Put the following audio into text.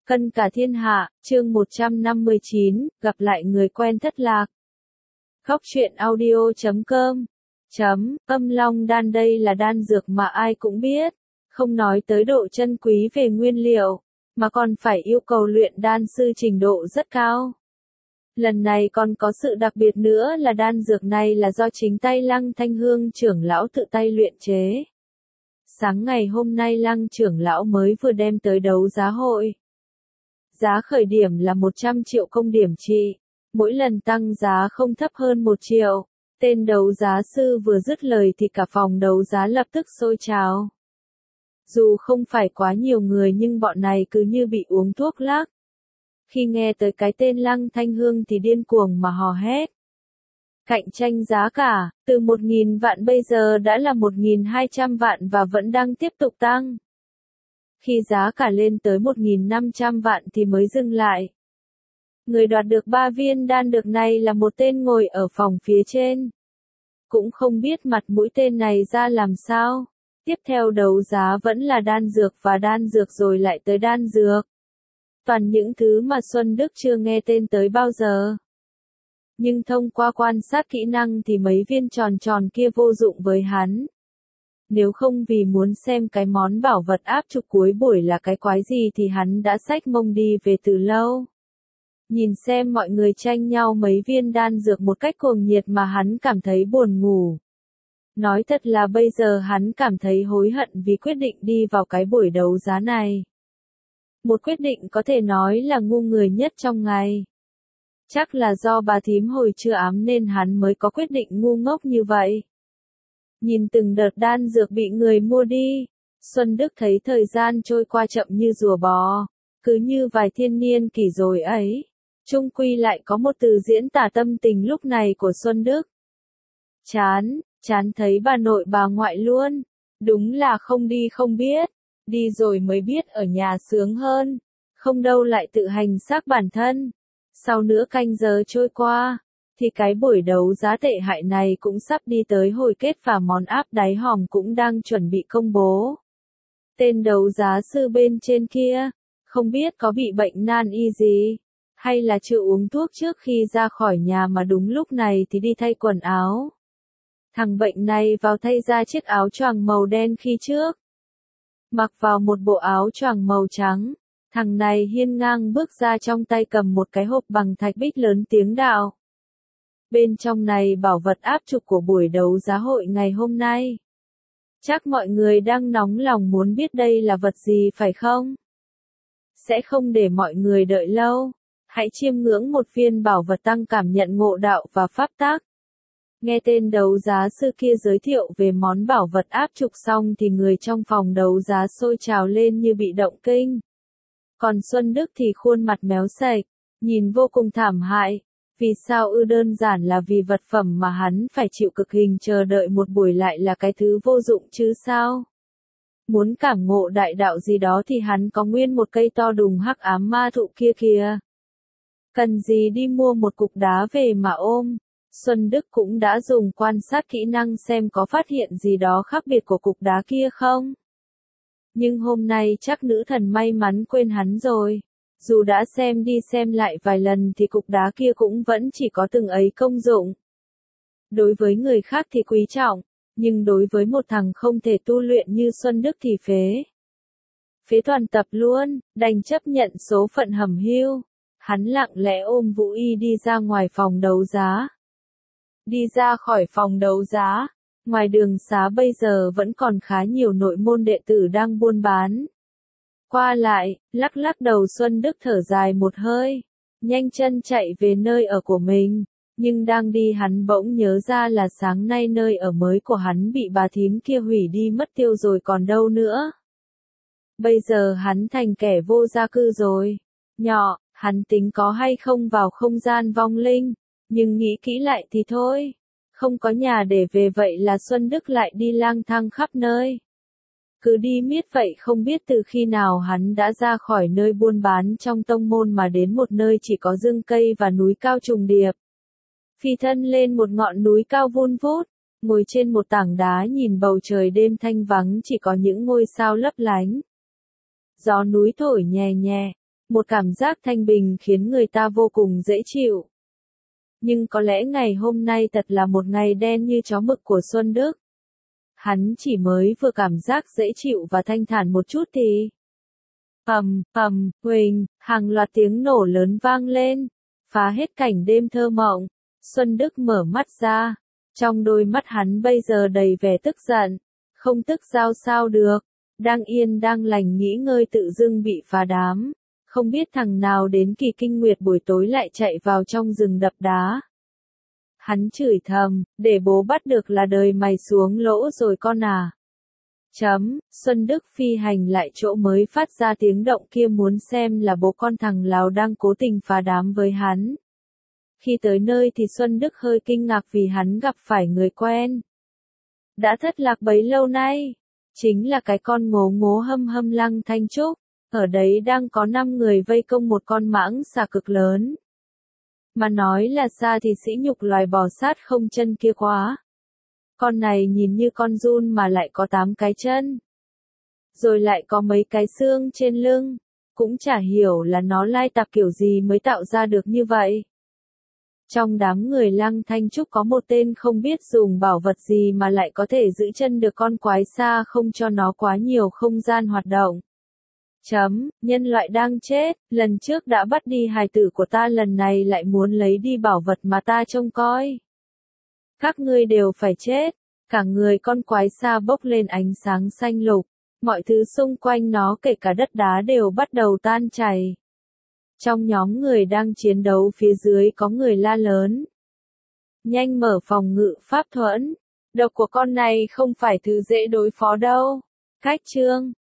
Cân cả thiên hạ, chương 159, gặp lại người quen thất lạc. Góc truyện audio.com Âm long đan đây là đan dược mà ai cũng biết, không nói tới độ chân quý về nguyên liệu, mà còn phải yêu cầu luyện đan sư trình độ rất cao. Lần này còn có sự đặc biệt nữa là đan dược này là do chính tay Lăng Thanh Hương trưởng lão tự tay luyện chế. Sáng ngày hôm nay Lăng trưởng lão mới vừa đem tới đấu giá hội. Giá khởi điểm là 100 triệu công điểm trị, mỗi lần tăng giá không thấp hơn 1 triệu. Tên đấu giá sư vừa dứt lời thì cả phòng đấu giá lập tức sôi trào. Dù không phải quá nhiều người nhưng bọn này cứ như bị uống thuốc lắc. Khi nghe tới cái tên Lăng Thanh Hương thì điên cuồng mà hò hét. Cạnh tranh giá cả, từ 1.000 vạn bây giờ đã là 1.200 vạn và vẫn đang tiếp tục tăng. Khi giá cả lên tới 1.500 vạn thì mới dừng lại. Người đoạt được 3 viên đan dược này là một tên ngồi ở phòng phía trên. Cũng không biết mặt mũi tên này ra làm sao. Tiếp theo đấu giá vẫn là đan dược và đan dược rồi lại tới đan dược. Toàn những thứ mà Xuân Đức chưa nghe tên tới bao giờ. Nhưng thông qua quan sát kỹ năng thì mấy viên tròn tròn kia vô dụng với hắn. Nếu không vì muốn xem cái món bảo vật áp trục cuối buổi là cái quái gì thì hắn đã xách mông đi về từ lâu. Nhìn xem mọi người tranh nhau mấy viên đan dược một cách cuồng nhiệt mà hắn cảm thấy buồn ngủ. Nói thật là bây giờ hắn cảm thấy hối hận vì quyết định đi vào cái buổi đấu giá này. Một quyết định có thể nói là ngu người nhất trong ngày. Chắc là do bà thím hồi trưa ám nên hắn mới có quyết định ngu ngốc như vậy. Nhìn từng đợt đan dược bị người mua đi, Xuân Đức thấy thời gian trôi qua chậm như rùa bò, cứ như vài thiên niên kỷ rồi ấy. Chung quy lại có một từ diễn tả tâm tình lúc này của Xuân Đức. Chán thấy bà nội bà ngoại luôn. Đúng là không đi không biết, đi rồi mới biết ở nhà sướng hơn, không đâu lại tự hành xác bản thân. Sau nửa canh giờ trôi qua, thì cái buổi đấu giá tệ hại này cũng sắp đi tới hồi kết và món áp đáy hòm cũng đang chuẩn bị công bố. Tên đấu giá sư bên trên kia, không biết có bị bệnh nan y gì, hay là chưa uống thuốc trước khi ra khỏi nhà mà đúng lúc này thì đi thay quần áo. Thằng bệnh này vào thay ra chiếc áo choàng màu đen khi trước. Mặc vào một bộ áo choàng màu trắng, thằng này hiên ngang bước ra trong tay cầm một cái hộp bằng thạch bích lớn tiếng đạo. Bên trong này bảo vật áp trục của buổi đấu giá hội ngày hôm nay. Chắc mọi người đang nóng lòng muốn biết đây là vật gì phải không? Sẽ không để mọi người đợi lâu. Hãy chiêm ngưỡng một viên bảo vật tăng cảm nhận ngộ đạo và pháp tắc. Nghe tên đấu giá sư kia giới thiệu về món bảo vật áp trục xong thì người trong phòng đấu giá sôi trào lên như bị động kinh. Còn Xuân Đức thì khuôn mặt méo sạch, nhìn vô cùng thảm hại. Vì sao đơn giản là vì vật phẩm mà hắn phải chịu cực hình chờ đợi một buổi lại là cái thứ vô dụng chứ sao? Muốn cảm ngộ đại đạo gì đó thì hắn có nguyên một cây to đùng hắc ám ma thụ kia kìa. Cần gì đi mua một cục đá về mà ôm? Xuân Đức cũng đã dùng quan sát kỹ năng xem có phát hiện gì đó khác biệt của cục đá kia không. Nhưng hôm nay chắc nữ thần may mắn quên hắn rồi. Dù đã xem đi xem lại vài lần thì cục đá kia cũng vẫn chỉ có từng ấy công dụng. Đối với người khác thì quý trọng, nhưng đối với một thằng không thể tu luyện như Xuân Đức thì phế. Phế toàn tập luôn, đành chấp nhận số phận hẩm hiu. Hắn lặng lẽ ôm Vũ Y đi ra ngoài phòng đấu giá. Đi ra khỏi phòng đấu giá, ngoài đường xá bây giờ vẫn còn khá nhiều nội môn đệ tử đang buôn bán. Qua lại, lắc lắc đầu Xuân Đức thở dài một hơi, nhanh chân chạy về nơi ở của mình, nhưng đang đi hắn bỗng nhớ ra là sáng nay nơi ở mới của hắn bị bà thím kia hủy đi mất tiêu rồi còn đâu nữa. Bây giờ hắn thành kẻ vô gia cư rồi. Nhỏ, hắn tính có hay không vào không gian vong linh, nhưng nghĩ kỹ lại thì thôi. Không có nhà để về vậy là Xuân Đức lại đi lang thang khắp nơi. Cứ đi miết vậy không biết từ khi nào hắn đã ra khỏi nơi buôn bán trong tông môn mà đến một nơi chỉ có rừng cây và núi cao trùng điệp. Phi thân lên một ngọn núi cao vun vút, ngồi trên một tảng đá nhìn bầu trời đêm thanh vắng chỉ có những ngôi sao lấp lánh. Gió núi thổi nhẹ nhẹ, Một cảm giác thanh bình khiến người ta vô cùng dễ chịu. Nhưng có lẽ ngày hôm nay thật là một ngày đen như chó mực của Xuân Đức. Hắn chỉ mới vừa cảm giác dễ chịu và thanh thản một chút thì... Huỳnh, hàng loạt tiếng nổ lớn vang lên, phá hết cảnh đêm thơ mộng. Xuân Đức mở mắt ra, trong đôi mắt hắn bây giờ đầy vẻ tức giận, không tức sao được, đang yên đang lành nghỉ ngơi tự dưng bị phá đám, không biết thằng nào đến Kỳ Kinh Nguyệt buổi tối lại chạy vào trong rừng đập đá. Hắn chửi thầm, để bố bắt được là đời mày xuống lỗ rồi con à. Xuân Đức phi hành lại chỗ mới phát ra tiếng động kia muốn xem là bố con thằng Lào đang cố tình phá đám với hắn. Khi tới nơi thì Xuân Đức hơi kinh ngạc vì hắn gặp phải người quen. Đã thất lạc bấy lâu nay, chính là cái con ngố ngố hâm Lăng Thanh Trúc, ở đấy đang có 5 người vây công một con mãng xà cực lớn. Mà nói là xa thì sỉ nhục loài bò sát không chân kia quá. Con này nhìn như con giun mà lại có 8 cái chân. Rồi lại có mấy cái xương trên lưng, cũng chả hiểu là nó lai tạp kiểu gì mới tạo ra được như vậy. Trong đám người Lăng Thanh Trúc có một tên không biết dùng bảo vật gì mà lại có thể giữ chân được con quái xa không cho nó quá nhiều không gian hoạt động. Nhân loại đang chết, lần trước đã bắt đi hài tử của ta lần này lại muốn lấy đi bảo vật mà ta trông coi. Các ngươi đều phải chết, cả người con quái xa bốc lên ánh sáng xanh lục, mọi thứ xung quanh nó kể cả đất đá đều bắt đầu tan chảy. Trong nhóm người đang chiến đấu phía dưới có người la lớn. Nhanh mở phòng ngự pháp thuẫn, độc của con này không phải thứ dễ đối phó đâu. Cách chương